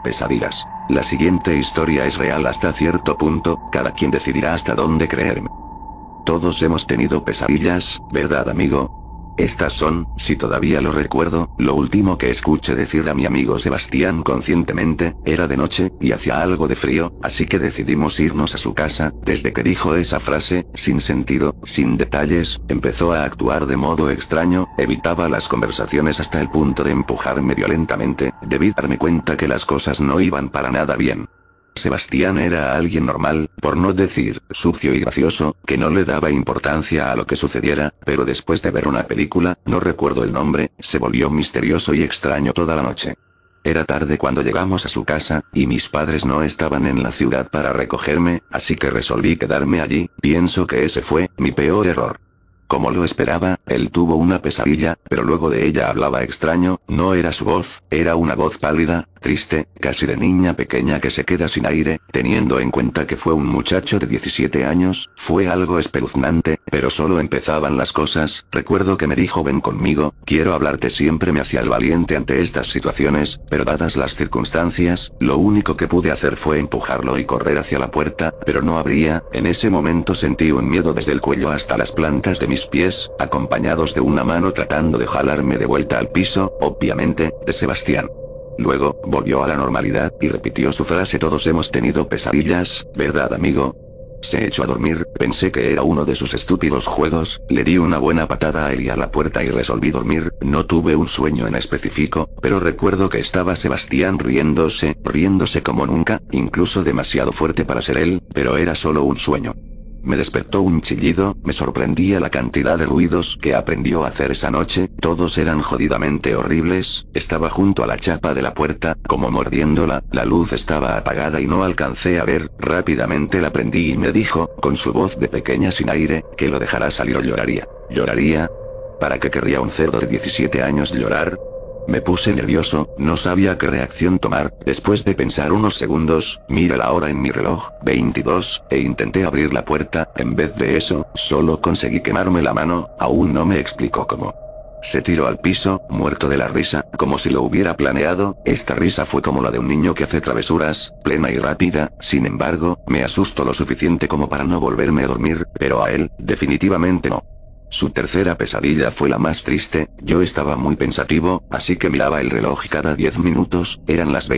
pesadillas. La siguiente historia es real hasta cierto punto, cada quien decidirá hasta dónde creerme. Todos hemos tenido pesadillas, ¿verdad, amigo? Estas son, si todavía lo recuerdo, lo último que escuché decir a mi amigo Sebastián conscientemente. Era de noche, y hacía algo de frío, así que decidimos irnos a su casa. Desde que dijo esa frase, sin sentido, sin detalles, empezó a actuar de modo extraño, evitaba las conversaciones hasta el punto de empujarme violentamente. Debí darme cuenta que las cosas no iban para nada bien. Sebastián era alguien normal, por no decir, sucio y gracioso, que no le daba importancia a lo que sucediera, pero después de ver una película, no recuerdo el nombre, se volvió misterioso y extraño toda la noche. Era tarde cuando llegamos a su casa, y mis padres no estaban en la ciudad para recogerme, así que resolví quedarme allí. Pienso que ese fue mi peor error. Como lo esperaba, él tuvo una pesadilla, pero luego de ella hablaba extraño. No era su voz, era una voz pálida, triste, casi de niña pequeña que se queda sin aire. Teniendo en cuenta que fue un muchacho de 17 años, fue algo espeluznante, pero solo empezaban las cosas. Recuerdo que me dijo: ven conmigo, quiero hablarte. Siempre me hacía el valiente ante estas situaciones, pero dadas las circunstancias, lo único que pude hacer fue empujarlo y correr hacia la puerta, pero no abría. En ese momento sentí un miedo desde el cuello hasta las plantas de mis pies, acompañados de una mano tratando de jalarme de vuelta al piso, obviamente, de Sebastián. Luego, volvió a la normalidad, y repitió su frase: todos hemos tenido pesadillas, ¿verdad, amigo? Se echó a dormir. Pensé que era uno de sus estúpidos juegos, le di una buena patada a él y a la puerta y resolví dormir. No tuve un sueño en específico, pero recuerdo que estaba Sebastián riéndose como nunca, incluso demasiado fuerte para ser él, pero era solo un sueño. Me despertó un chillido. Me sorprendía la cantidad de ruidos que aprendió a hacer esa noche, todos eran jodidamente horribles. Estaba junto a la chapa de la puerta, como mordiéndola. La luz estaba apagada y no alcancé a ver. Rápidamente la prendí y me dijo, con su voz de pequeña sin aire, que lo dejara salir o lloraría. ¿Lloraría? ¿Para qué querría un cerdo de 17 años llorar? Me puse nervioso, no sabía qué reacción tomar. Después de pensar unos segundos, miré la hora en mi reloj, 22, e intenté abrir la puerta. En vez de eso, solo conseguí quemarme la mano. Aún no me explicó cómo. Se tiró al piso, muerto de la risa, como si lo hubiera planeado. Esta risa fue como la de un niño que hace travesuras, plena y rápida. Sin embargo, me asustó lo suficiente como para no volverme a dormir, pero a él, definitivamente no. Su tercera pesadilla fue la más triste. Yo estaba muy pensativo, así que miraba el reloj cada 10 minutos, eran las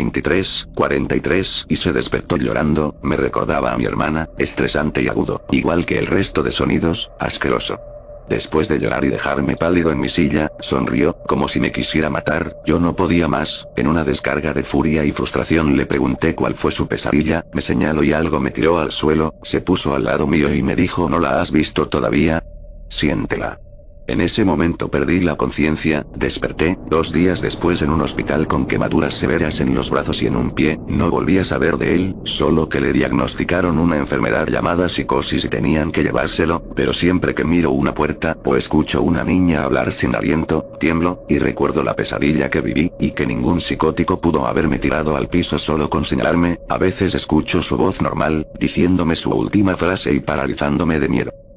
23:43 y se despertó llorando. Me recordaba a mi hermana, estresante y agudo, igual que el resto de sonidos, asqueroso. Después de llorar y dejarme pálido en mi silla, sonrió, como si me quisiera matar. Yo no podía más. En una descarga de furia y frustración le pregunté cuál fue su pesadilla. Me señaló y algo me tiró al suelo. Se puso al lado mío y me dijo: ¿no la has visto todavía? Siéntela. En ese momento perdí la conciencia. Desperté 2 días después en un hospital con quemaduras severas en los brazos y en un pie. No volví a saber de él, solo que le diagnosticaron una enfermedad llamada psicosis y tenían que llevárselo. Pero siempre que miro una puerta o escucho una niña hablar sin aliento, tiemblo, y recuerdo la pesadilla que viví, y que ningún psicótico pudo haberme tirado al piso solo con señalarme. A veces escucho su voz normal, diciéndome su última frase y paralizándome de miedo.